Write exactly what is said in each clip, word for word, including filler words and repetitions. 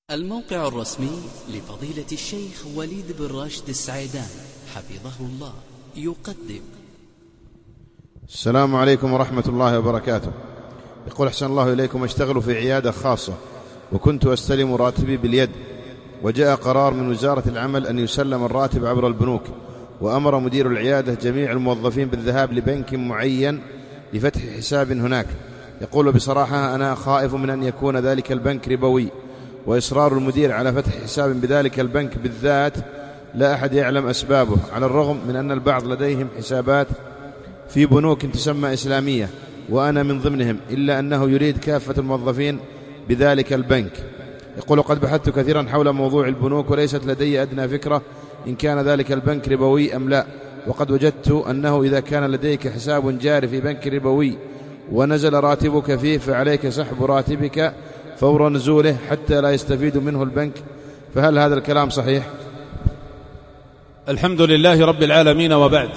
الموقع الرسمي لفضيلة الشيخ وليد بن راشد السعيدان حفظه الله يقدم. السلام عليكم ورحمة الله وبركاته. يقول أحسن الله إليكم: أشتغل في عيادة خاصة وكنت أستلم راتبي باليد، وجاء قرار من وزارة العمل أن يسلم الراتب عبر البنوك، وأمر مدير العيادة جميع الموظفين بالذهاب لبنك معين لفتح حساب هناك. يقول: بصراحة أنا خائف من أن يكون ذلك البنك ربوي، وإصرار المدير على فتح حساب بذلك البنك بالذات لا أحد يعلم أسبابه، على الرغم من أن البعض لديهم حسابات في بنوك تسمى إسلامية وأنا من ضمنهم، إلا أنه يريد كافة الموظفين بذلك البنك. يقول: قد بحثت كثيرا حول موضوع البنوك وليست لدي أدنى فكرة إن كان ذلك البنك ربوي أم لا، وقد وجدت أنه إذا كان لديك حساب جاري في بنك ربوي ونزل راتبك فيه فعليك سحب راتبك فور نزوله حتى لا يستفيد منه البنك، فهل هذا الكلام صحيح؟ الحمد لله رب العالمين، وبعد.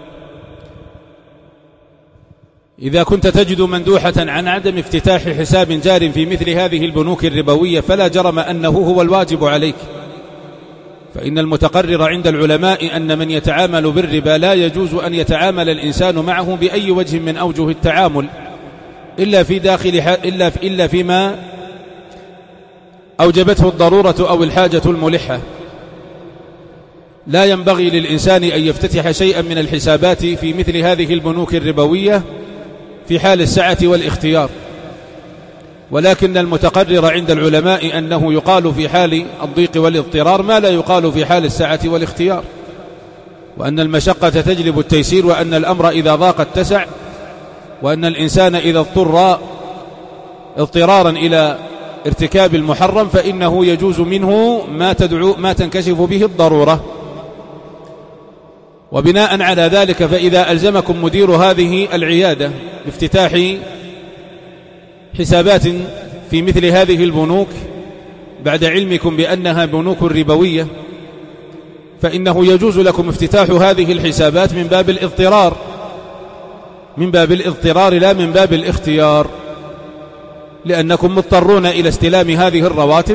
إذا كنت تجد مندوحة عن عدم افتتاح حساب جار في مثل هذه البنوك الربوية فلا جرم أنه هو الواجب عليك، فإن المتقرر عند العلماء أن من يتعامل بالربا لا يجوز أن يتعامل الإنسان معه بأي وجه من أوجه التعامل إلا في داخل إلا في إلا فيما أوجبته الضرورة أو الحاجة الملحة. لا ينبغي للإنسان أن يفتتح شيئا من الحسابات في مثل هذه البنوك الربوية في حال السعة والاختيار، ولكن المتقرر عند العلماء أنه يقال في حال الضيق والاضطرار ما لا يقال في حال السعة والاختيار، وأن المشقة تجلب التيسير، وأن الأمر إذا ضاق اتسع، وأن الإنسان إذا اضطر اضطرارا إلى ارتكاب المحرم فإنه يجوز منه ما تدعو ما تنكشف به الضرورة. وبناء على ذلك فإذا ألزمكم مدير هذه العيادة بافتتاح حسابات في مثل هذه البنوك بعد علمكم بأنها بنوك ربوية فإنه يجوز لكم افتتاح هذه الحسابات من باب الاضطرار من باب الاضطرار لا من باب الاختيار، لأنكم مضطرون إلى استلام هذه الرواتب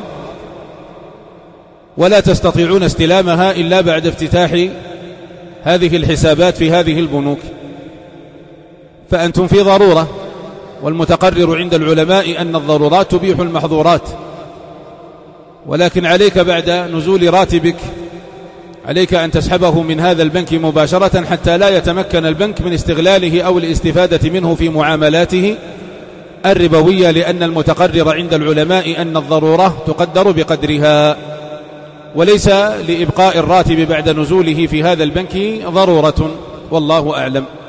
ولا تستطيعون استلامها إلا بعد افتتاح هذه الحسابات في هذه البنوك، فأنتم في ضرورة، والمتقرر عند العلماء أن الضرورات تبيح المحظورات، ولكن عليك بعد نزول راتبك عليك أن تسحبه من هذا البنك مباشرة حتى لا يتمكن البنك من استغلاله أو الاستفادة منه في معاملاته الربوية، لأن المتقرر عند العلماء أن الضرورة تقدر بقدرها، وليس لإبقاء الراتب بعد نزوله في هذا البنك ضرورة، والله أعلم.